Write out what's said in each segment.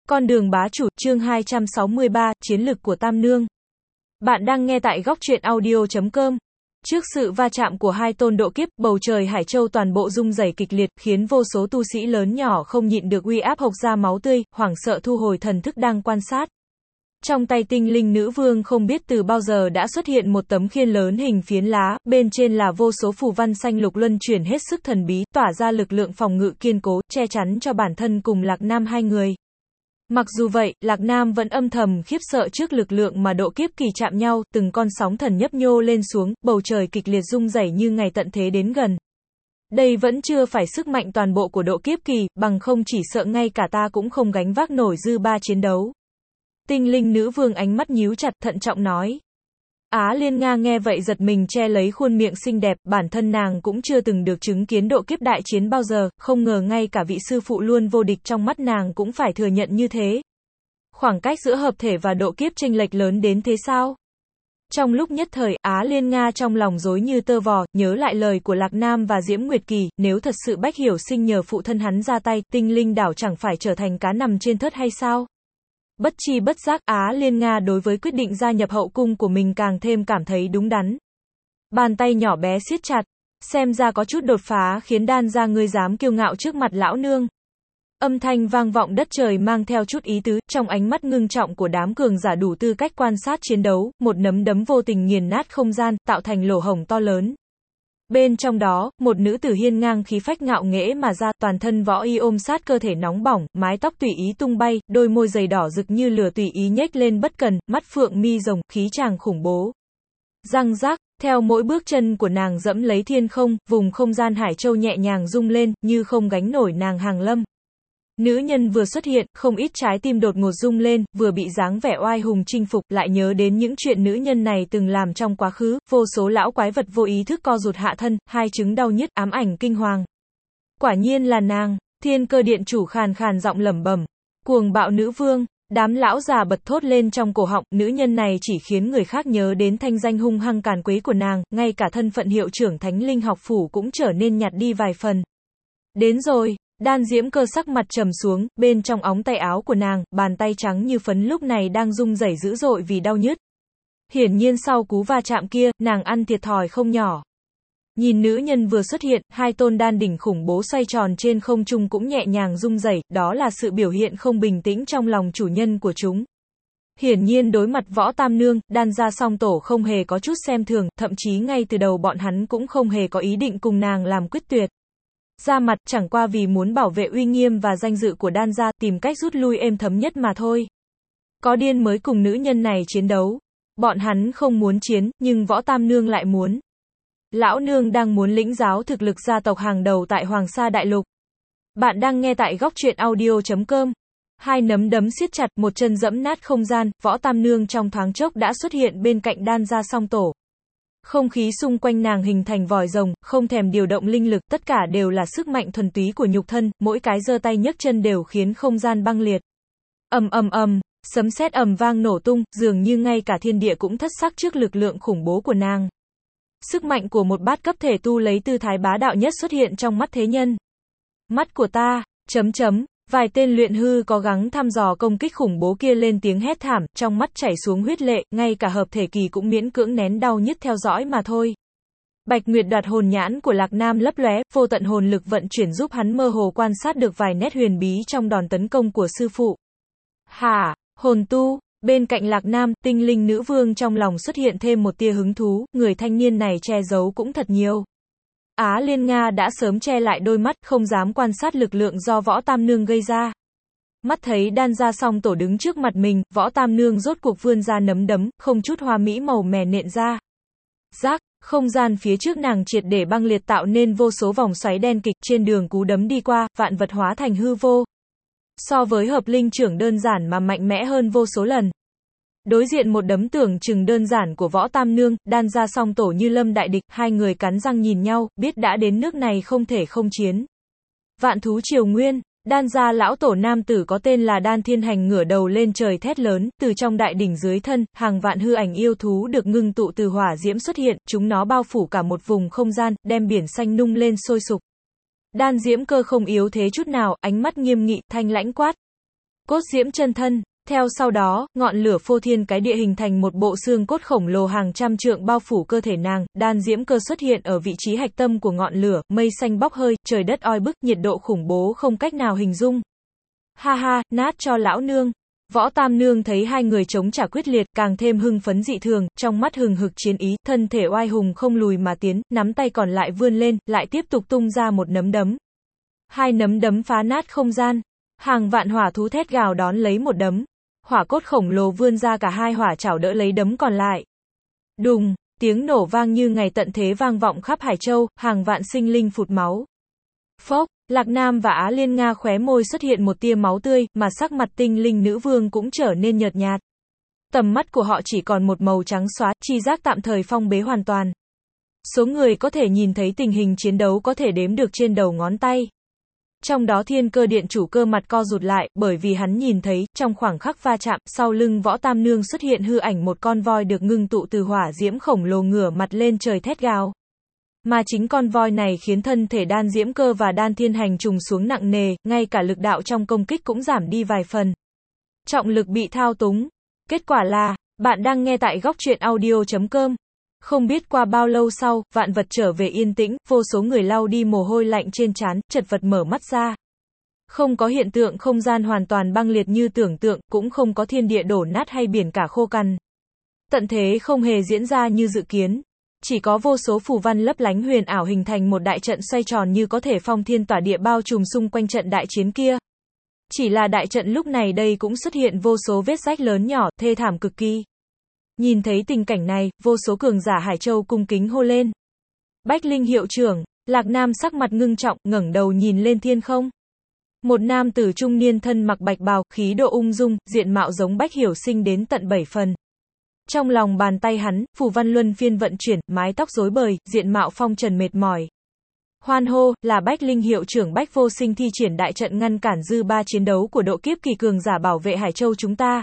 Con đường bá chủ, chương 263, chiến lực của Tam Nương. Bạn đang nghe tại góc truyện audio.com. Trước sự va chạm của hai tôn độ kiếp, bầu trời Hải Châu toàn bộ rung rẩy kịch liệt, khiến vô số tu sĩ lớn nhỏ không nhịn được uy áp hộc ra máu tươi, hoảng sợ thu hồi thần thức đang quan sát. Trong tay tinh linh nữ vương không biết từ bao giờ đã xuất hiện một tấm khiên lớn hình phiến lá, bên trên là vô số phù văn xanh lục luân chuyển hết sức thần bí, tỏa ra lực lượng phòng ngự kiên cố, che chắn cho bản thân cùng Lạc Nam hai người. Mặc dù vậy, Lạc Nam vẫn âm thầm khiếp sợ trước lực lượng mà độ kiếp kỳ chạm nhau, từng con sóng thần nhấp nhô lên xuống, bầu trời kịch liệt rung rẩy như ngày tận thế đến gần. Đây vẫn chưa phải sức mạnh toàn bộ của độ kiếp kỳ, bằng không chỉ sợ ngay cả ta cũng không gánh vác nổi dư ba chiến đấu. Tinh linh nữ vương ánh mắt nhíu chặt, thận trọng nói. Á Liên Nga nghe vậy giật mình che lấy khuôn miệng xinh đẹp, bản thân nàng cũng chưa từng được chứng kiến độ kiếp đại chiến bao giờ, không ngờ ngay cả vị sư phụ luôn vô địch trong mắt nàng cũng phải thừa nhận như thế. Khoảng cách giữa hợp thể và độ kiếp chênh lệch lớn đến thế sao? Trong lúc nhất thời, Á Liên Nga trong lòng rối như tơ vò, nhớ lại lời của Lạc Nam và Diễm Nguyệt Kỳ, nếu thật sự Bách Hiểu Sinh nhờ phụ thân hắn ra tay, tinh linh đảo chẳng phải trở thành cá nằm trên thớt hay sao? Bất chi bất giác, Á Liên Nga đối với quyết định gia nhập hậu cung của mình càng thêm cảm thấy đúng đắn. Bàn tay nhỏ bé siết chặt, xem ra có chút đột phá khiến đan ra ngươi dám kiêu ngạo trước mặt lão nương. Âm thanh vang vọng đất trời mang theo chút ý tứ, trong ánh mắt ngưng trọng của đám cường giả đủ tư cách quan sát chiến đấu, một nắm đấm vô tình nghiền nát không gian, tạo thành lỗ hổng to lớn. Bên trong đó, một nữ tử hiên ngang khí phách ngạo nghễ mà ra, toàn thân võ y ôm sát cơ thể nóng bỏng, mái tóc tùy ý tung bay, đôi môi dày đỏ rực như lửa tùy ý nhếch lên bất cần, mắt phượng mi rồng, khí tràng khủng bố. Răng rác, theo mỗi bước chân của nàng dẫm lấy thiên không, vùng không gian Hải Châu nhẹ nhàng rung lên, như không gánh nổi nàng hàng lâm. Nữ nhân vừa xuất hiện, không ít trái tim đột ngột rung lên, vừa bị dáng vẻ oai hùng chinh phục, lại nhớ đến những chuyện nữ nhân này từng làm trong quá khứ, vô số lão quái vật vô ý thức co rụt hạ thân, hai chứng đau nhức, ám ảnh kinh hoàng. Quả nhiên là nàng, Thiên Cơ Điện chủ khàn khàn giọng lẩm bẩm, cuồng bạo nữ vương. Đám lão già bật thốt lên trong cổ họng, nữ nhân này chỉ khiến người khác nhớ đến thanh danh hung hăng càn quấy của nàng, ngay cả thân phận hiệu trưởng Thánh Linh học phủ cũng trở nên nhạt đi vài phần. Đến rồi. Đan Diễm Cơ sắc mặt trầm xuống, bên trong óng tay áo của nàng, bàn tay trắng như phấn lúc này đang rung rẩy dữ dội vì đau nhức. Hiển nhiên sau cú va chạm kia, nàng ăn thiệt thòi không nhỏ. Nhìn nữ nhân vừa xuất hiện, hai tôn đan đỉnh khủng bố xoay tròn trên không trung cũng nhẹ nhàng rung rẩy, đó là sự biểu hiện không bình tĩnh trong lòng chủ nhân của chúng. Hiển nhiên đối mặt Võ Tam Nương, Đan gia song tổ không hề có chút xem thường, thậm chí ngay từ đầu bọn hắn cũng không hề có ý định cùng nàng làm quyết tuyệt. Ra mặt, chẳng qua vì muốn bảo vệ uy nghiêm và danh dự của Đan gia, tìm cách rút lui êm thấm nhất mà thôi. Có điên mới cùng nữ nhân này chiến đấu. Bọn hắn không muốn chiến, nhưng Võ Tam Nương lại muốn. Lão nương đang muốn lĩnh giáo thực lực gia tộc hàng đầu tại Hoàng Sa Đại Lục. Bạn đang nghe tại góc truyện audio.com. Hai nắm đấm siết chặt, một chân dẫm nát không gian, Võ Tam Nương trong thoáng chốc đã xuất hiện bên cạnh Đan gia song tổ. Không khí xung quanh nàng hình thành vòi rồng, không thèm điều động linh lực, tất cả đều là sức mạnh thuần túy của nhục thân, mỗi cái giơ tay nhấc chân đều khiến không gian băng liệt. Ầm ầm ầm, sấm sét ầm vang nổ tung, dường như ngay cả thiên địa cũng thất sắc trước lực lượng khủng bố của nàng. Sức mạnh của một bát cấp thể tu lấy tư thái bá đạo nhất xuất hiện trong mắt thế nhân. Mắt của ta, vài tên luyện hư có gắng thăm dò công kích khủng bố kia lên tiếng hét thảm, trong mắt chảy xuống huyết lệ, ngay cả hợp thể kỳ cũng miễn cưỡng nén đau nhức theo dõi mà thôi. Bạch Nguyệt Đoạt hồn nhãn của Lạc Nam lấp lóe, vô tận hồn lực vận chuyển giúp hắn mơ hồ quan sát được vài nét huyền bí trong đòn tấn công của sư phụ. Hả, hồn tu, bên cạnh Lạc Nam, tinh linh nữ vương trong lòng xuất hiện thêm một tia hứng thú, người thanh niên này che giấu cũng thật nhiều. Á Liên Nga đã sớm che lại đôi mắt, không dám quan sát lực lượng do Võ Tam Nương gây ra. Mắt thấy Đan gia song tổ đứng trước mặt mình, Võ Tam Nương rốt cuộc vươn ra nắm đấm, không chút hoa mỹ màu mè nện ra. Rác, không gian phía trước nàng triệt để băng liệt tạo nên vô số vòng xoáy đen kịch, trên đường cú đấm đi qua, vạn vật hóa thành hư vô. So với hợp linh trưởng đơn giản mà mạnh mẽ hơn vô số lần. Đối diện một đấm tưởng chừng đơn giản của Võ Tam Nương, Đan gia song tổ như lâm đại địch, hai người cắn răng nhìn nhau, biết đã đến nước này không thể không chiến. Vạn thú triều nguyên, Đan gia lão tổ nam tử có tên là Đan Thiên Hành ngửa đầu lên trời thét lớn, từ trong đại đỉnh dưới thân, hàng vạn hư ảnh yêu thú được ngưng tụ từ hỏa diễm xuất hiện, chúng nó bao phủ cả một vùng không gian, đem biển xanh nung lên sôi sục. Đan Diễm Cơ không yếu thế chút nào, ánh mắt nghiêm nghị, thanh lãnh quát. Cốt diễm chân thân. Theo sau đó, ngọn lửa phô thiên cái địa hình thành một bộ xương cốt khổng lồ hàng trăm trượng bao phủ cơ thể nàng, đan diễm cơ xuất hiện ở vị trí hạch tâm của ngọn lửa, mây xanh bốc hơi, trời đất oi bức, nhiệt độ khủng bố không cách nào hình dung. Ha ha, nát cho lão nương. Võ Tam Nương thấy hai người chống trả quyết liệt, càng thêm hưng phấn dị thường, trong mắt hừng hực chiến ý, thân thể oai hùng không lùi mà tiến, nắm tay còn lại vươn lên, lại tiếp tục tung ra một nắm đấm. Hai nắm đấm phá nát không gian. Hàng vạn hỏa thú thét gào đón lấy một đấm. Hỏa cốt khổng lồ vươn ra cả hai hỏa chảo đỡ lấy đấm còn lại. Đùng, tiếng nổ vang như ngày tận thế vang vọng khắp Hải Châu, hàng vạn sinh linh phụt máu. Phốc, Lạc Nam và Á Liên Nga khóe môi xuất hiện một tia máu tươi, mà sắc mặt tinh linh nữ vương cũng trở nên nhợt nhạt. Tầm mắt của họ chỉ còn một màu trắng xóa, chi giác tạm thời phong bế hoàn toàn. Số người có thể nhìn thấy tình hình chiến đấu có thể đếm được trên đầu ngón tay. Trong đó Thiên Cơ Điện chủ cơ mặt co rụt lại, bởi vì hắn nhìn thấy, trong khoảng khắc va chạm, sau lưng Võ Tam Nương xuất hiện hư ảnh một con voi được ngưng tụ từ hỏa diễm khổng lồ ngửa mặt lên trời thét gào. Mà chính con voi này khiến thân thể đan diễm cơ và đan thiên hành trùng xuống nặng nề, ngay cả lực đạo trong công kích cũng giảm đi vài phần. Trọng lực bị thao túng. Kết quả là, bạn đang nghe tại góc truyện audio.com. Không biết qua bao lâu sau, vạn vật trở về yên tĩnh, vô số người lau đi mồ hôi lạnh trên trán, chật vật mở mắt ra. Không có hiện tượng không gian hoàn toàn băng liệt như tưởng tượng, cũng không có thiên địa đổ nát hay biển cả khô cằn. Tận thế không hề diễn ra như dự kiến. Chỉ có vô số phù văn lấp lánh huyền ảo hình thành một đại trận xoay tròn như có thể phong thiên tỏa địa bao trùm xung quanh trận đại chiến kia. Chỉ là đại trận lúc này đây cũng xuất hiện vô số vết rách lớn nhỏ, thê thảm cực kỳ. Nhìn thấy tình cảnh này, vô số cường giả Hải Châu cung kính hô lên. Bách Linh hiệu trưởng. Lạc Nam sắc mặt ngưng trọng, ngẩng đầu nhìn lên thiên không. Một nam tử trung niên thân mặc bạch bào, khí độ ung dung, diện mạo giống Bách Hiểu Sinh đến tận 7 phần. Trong lòng bàn tay hắn, phù văn luân phiên vận chuyển, mái tóc rối bời, diện mạo phong trần mệt mỏi. Hoan hô, là Bách Linh hiệu trưởng Bách Vô Sinh thi triển đại trận ngăn cản dư ba chiến đấu của độ kiếp kỳ cường giả bảo vệ Hải Châu chúng ta.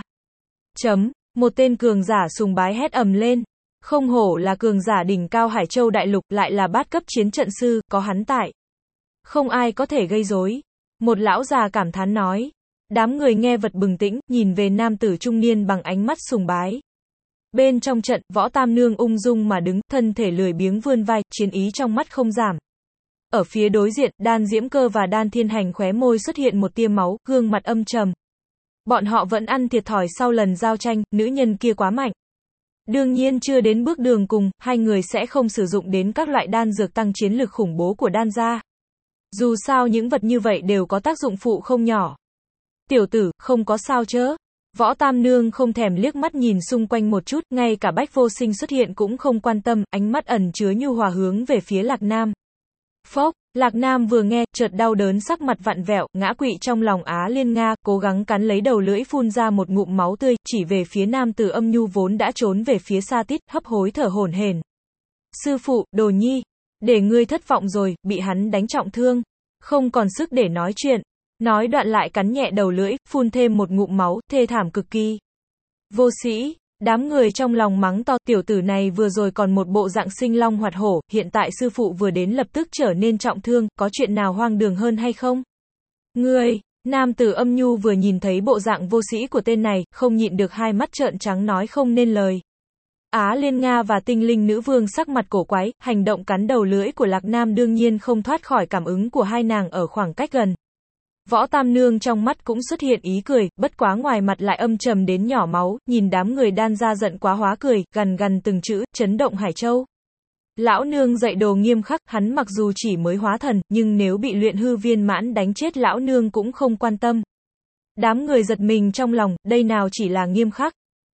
Một tên cường giả sùng bái hét ầm lên. Không hổ là cường giả đỉnh cao Hải Châu đại lục, lại là bát cấp chiến trận sư, có hắn tại. Không ai có thể gây rối. Một lão già cảm thán nói. Đám người nghe vật bừng tĩnh, nhìn về nam tử trung niên bằng ánh mắt sùng bái. Bên trong trận, Võ Tam Nương ung dung mà đứng, thân thể lười biếng vươn vai, chiến ý trong mắt không giảm. Ở phía đối diện, đan diễm cơ và đan thiên hành khóe môi xuất hiện một tia máu, gương mặt âm trầm. Bọn họ vẫn ăn thiệt thòi sau lần giao tranh, nữ nhân kia quá mạnh. Đương nhiên chưa đến bước đường cùng, hai người sẽ không sử dụng đến các loại đan dược tăng chiến lực khủng bố của đan gia. Dù sao những vật như vậy đều có tác dụng phụ không nhỏ. Tiểu tử, không có sao chớ. Võ Tam Nương không thèm liếc mắt nhìn xung quanh một chút, ngay cả Bách Vô Sinh xuất hiện cũng không quan tâm, ánh mắt ẩn chứa nhu hòa hướng về phía Lạc Nam. Phốc, Lạc Nam vừa nghe, chợt đau đớn sắc mặt vặn vẹo, ngã quỵ trong lòng Á Liên Nga, cố gắng cắn lấy đầu lưỡi phun ra một ngụm máu tươi, chỉ về phía nam tử âm nhu vốn đã trốn về phía xa tít, hấp hối thở hổn hển. Sư phụ, Đồ Nhi, để ngươi thất vọng rồi, bị hắn đánh trọng thương, không còn sức để nói chuyện. Nói đoạn lại cắn nhẹ đầu lưỡi, phun thêm một ngụm máu, thê thảm cực kỳ. Vô sĩ, đám người trong lòng mắng to, tiểu tử này vừa rồi còn một bộ dạng sinh long hoạt hổ, hiện tại sư phụ vừa đến lập tức trở nên trọng thương, có chuyện nào hoang đường hơn hay không? Ngươi, nam tử âm nhu vừa nhìn thấy bộ dạng vô sĩ của tên này, không nhịn được hai mắt trợn trắng nói không nên lời. Á Liên Nga và tinh linh nữ vương sắc mặt cổ quái, hành động cắn đầu lưỡi của Lạc Nam đương nhiên không thoát khỏi cảm ứng của hai nàng ở khoảng cách gần. Võ Tam Nương trong mắt cũng xuất hiện ý cười, bất quá ngoài mặt lại âm trầm đến nhỏ máu, nhìn đám người đan ra giận quá hóa cười, gằn gằn từng chữ, chấn động Hải Châu. Lão nương dạy đồ nghiêm khắc, hắn mặc dù chỉ mới hóa thần, nhưng nếu bị luyện hư viên mãn đánh chết lão nương cũng không quan tâm. Đám người giật mình trong lòng, đây nào chỉ là nghiêm khắc.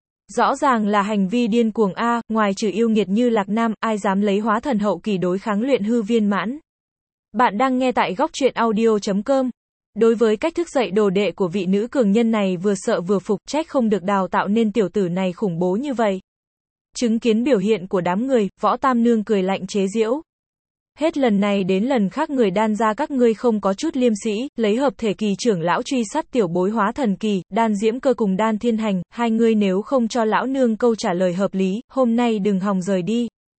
Rõ ràng là hành vi điên cuồng a, ngoài trừ yêu nghiệt như Lạc Nam, ai dám lấy hóa thần hậu kỳ đối kháng luyện hư viên mãn. Bạn đang nghe tại góc truyện audio.com. Đối với cách thức dạy đồ đệ của vị nữ cường nhân này vừa sợ vừa phục, trách không được đào tạo nên tiểu tử này khủng bố như vậy. Chứng kiến biểu hiện của đám người, Võ Tam Nương cười lạnh chế giễu. Hết lần này đến lần khác người đan ra các ngươi không có chút liêm sĩ, lấy hợp thể kỳ trưởng lão truy sát tiểu bối hóa thần kỳ, đan diễm cơ cùng đan thiên hành, hai ngươi nếu không cho lão nương câu trả lời hợp lý, hôm nay đừng hòng rời đi.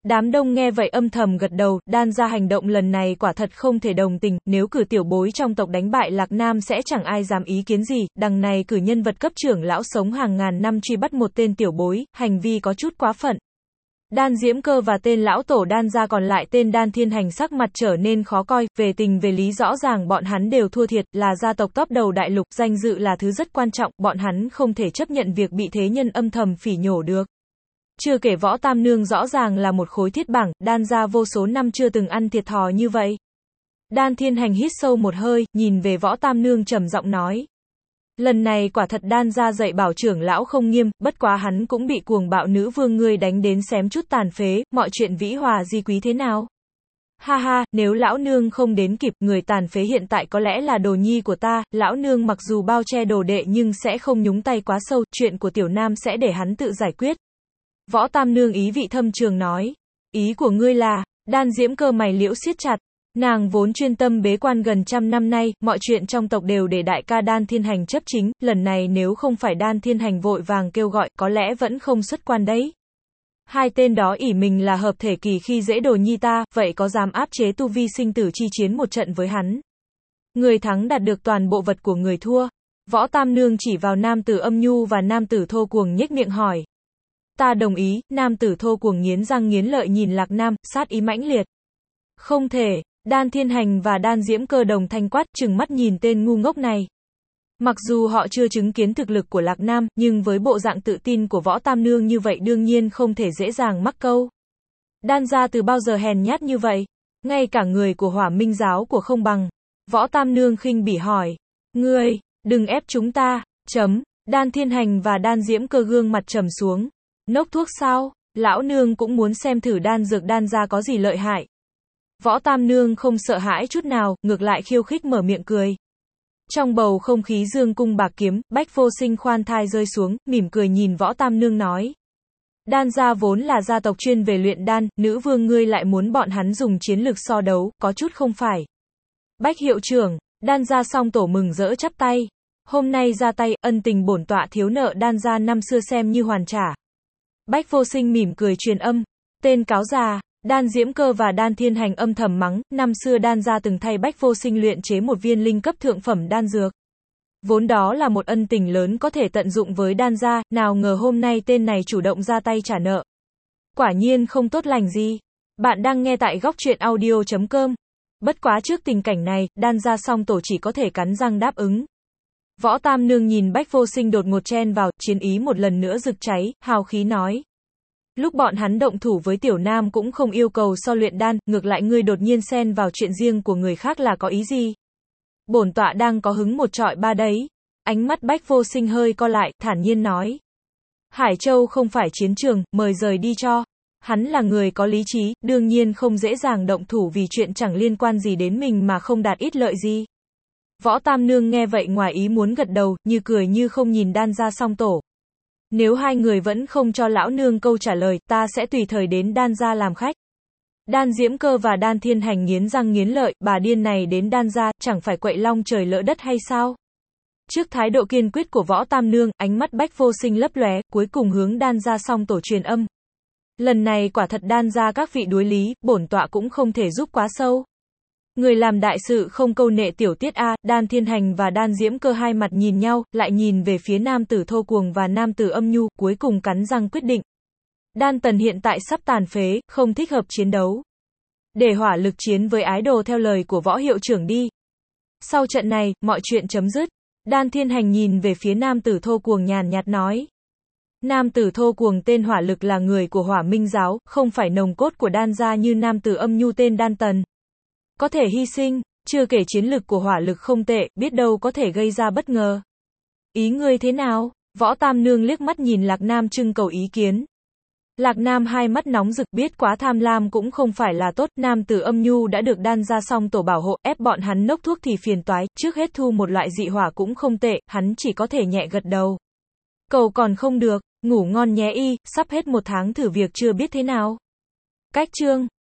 Đám đông nghe vậy âm thầm gật đầu, đan ra hành động lần này quả thật không thể đồng tình, nếu cử tiểu bối trong tộc đánh bại Lạc Nam sẽ chẳng ai dám ý kiến gì, đằng này cử nhân vật cấp trưởng lão sống hàng ngàn năm truy bắt một tên tiểu bối, hành vi có chút quá phận. Đan Diễm Cơ và tên lão tổ đan gia còn lại tên Đan Thiên Hành sắc mặt trở nên khó coi, về tình về lý rõ ràng bọn hắn đều thua thiệt, là gia tộc top đầu đại lục, danh dự là thứ rất quan trọng, bọn hắn không thể chấp nhận việc bị thế nhân âm thầm phỉ nhổ được. Chưa kể Võ Tam Nương rõ ràng là một khối thiết bảng, đan gia vô số năm chưa từng ăn thiệt thòi như vậy. Đan Thiên Hành hít sâu một hơi, nhìn về Võ Tam Nương trầm giọng nói. Lần này quả thật đan gia dạy bảo trưởng lão không nghiêm, bất quá hắn cũng bị cuồng bạo nữ vương ngươi đánh đến xém chút tàn phế, mọi chuyện vĩ hòa di quý thế nào? Ha ha, nếu lão nương không đến kịp, người tàn phế hiện tại có lẽ là đồ nhi của ta, lão nương mặc dù bao che đồ đệ nhưng sẽ không nhúng tay quá sâu, chuyện của tiểu nam sẽ để hắn tự giải quyết. Võ Tam Nương ý vị thâm trường nói. Ý của ngươi là, Đan Diễm Cơ mày liễu siết chặt. Nàng vốn chuyên tâm bế quan gần 100 năm nay, mọi chuyện trong tộc đều để đại ca Đan Thiên Hành chấp chính, lần này nếu không phải Đan Thiên Hành vội vàng kêu gọi, có lẽ vẫn không xuất quan đấy. Hai tên đó ỷ mình là hợp thể kỳ khi dễ đồ nhi ta, vậy có dám áp chế tu vi sinh tử chi chiến một trận với hắn? Người thắng đạt được toàn bộ vật của người thua. Võ Tam Nương chỉ vào nam tử Âm Nhu và nam tử Thô Cuồng nhếch miệng hỏi. Ta đồng ý, nam tử Thô Cuồng nghiến răng nghiến lợi nhìn Lạc Nam, sát ý mãnh liệt. Không thể. Đan Thiên Hành và Đan Diễm Cơ đồng thanh quát, trừng mắt nhìn tên ngu ngốc này. Mặc dù họ chưa chứng kiến thực lực của Lạc Nam, nhưng với bộ dạng tự tin của Võ Tam Nương như vậy đương nhiên không thể dễ dàng mắc câu. Đan gia từ bao giờ hèn nhát như vậy? Ngay cả người của Hỏa Minh giáo của không bằng. Võ Tam Nương khinh bỉ hỏi. Ngươi, đừng ép chúng ta, chấm. Đan Thiên Hành và Đan Diễm Cơ gương mặt trầm xuống. Nốc thuốc sao? Lão nương cũng muốn xem thử đan dược đan gia có gì lợi hại. Võ Tam Nương không sợ hãi chút nào, ngược lại khiêu khích mở miệng cười. Trong bầu không khí dương cung bạc kiếm, Bách Vô Sinh khoan thai rơi xuống, mỉm cười nhìn Võ Tam Nương nói. Đan gia vốn là gia tộc chuyên về luyện đan, nữ vương ngươi lại muốn bọn hắn dùng chiến lực so đấu, có chút không phải. Bách hiệu trưởng, đan gia song tổ mừng rỡ chắp tay. Hôm nay ra tay, ân tình bổn tọa thiếu nợ đan gia năm xưa xem như hoàn trả. Bách Vô Sinh mỉm cười truyền âm. Tên cáo già. Đan Diễm Cơ và Đan Thiên Hành âm thầm mắng, năm xưa đan gia từng thay Bách Vô Sinh luyện chế một viên linh cấp thượng phẩm đan dược. Vốn đó là một ân tình lớn có thể tận dụng với đan gia, nào ngờ hôm nay tên này chủ động ra tay trả nợ. Quả nhiên không tốt lành gì. Bạn đang nghe tại góc truyện audio.com. Bất quá trước tình cảnh này, đan gia song tổ chỉ có thể cắn răng đáp ứng. Võ Tam Nương nhìn Bách Vô Sinh đột ngột chen vào, chiến ý một lần nữa rực cháy, hào khí nói. Lúc bọn hắn động thủ với Tiểu Nam cũng không yêu cầu so luyện đan, ngược lại ngươi đột nhiên xen vào chuyện riêng của người khác là có ý gì? Bổn tọa đang có hứng một trọi ba đấy. Ánh mắt Bách Vô Sinh hơi co lại, thản nhiên nói. Hải Châu không phải chiến trường, mời rời đi cho. Hắn là người có lý trí, đương nhiên không dễ dàng động thủ vì chuyện chẳng liên quan gì đến mình mà không đạt ít lợi gì. Võ Tam Nương nghe vậy ngoài ý muốn gật đầu, như cười như không nhìn đan gia song tổ. Nếu hai người vẫn không cho lão nương câu trả lời, ta sẽ tùy thời đến đan gia làm khách. Đan Diễm Cơ và Đan Thiên Hành nghiến răng nghiến lợi, bà điên này đến đan gia, chẳng phải quậy long trời lỡ đất hay sao? Trước thái độ kiên quyết của Võ Tam Nương, ánh mắt Bách Vô Sinh lấp lóe, cuối cùng hướng đan gia song tổ truyền âm. Lần này quả thật đan gia các vị đối lý, bổn tọa cũng không thể giúp quá sâu. Người làm đại sự không câu nệ tiểu tiết a. Đan Thiên Hành và Đan Diễm Cơ hai mặt nhìn nhau, lại nhìn về phía nam tử Thô Cuồng và nam tử Âm Nhu, cuối cùng cắn răng quyết định. Đan Tần hiện tại sắp tàn phế, không thích hợp chiến đấu. Để hỏa lực chiến với ái đồ theo lời của Võ hiệu trưởng đi. Sau trận này, mọi chuyện chấm dứt. Đan Thiên Hành nhìn về phía nam tử Thô Cuồng nhàn nhạt nói. Nam tử Thô Cuồng tên hỏa lực là người của Hỏa Minh giáo, không phải nồng cốt của đan gia như nam tử Âm Nhu tên Đan Tần. Có thể hy sinh, chưa kể chiến lực của hỏa lực không tệ, biết đâu có thể gây ra bất ngờ. Ý ngươi thế nào? Võ Tam Nương liếc mắt nhìn Lạc Nam trưng cầu ý kiến. Lạc Nam hai mắt nóng rực, biết quá tham lam cũng không phải là tốt, nam tử Âm Nhu đã được đan gia song tổ bảo hộ, ép bọn hắn nốc thuốc thì phiền toái, trước hết thu một loại dị hỏa cũng không tệ, hắn chỉ có thể nhẹ gật đầu. Cầu còn không được, ngủ ngon nhé y, sắp hết một tháng thử việc chưa biết thế nào. Cách chương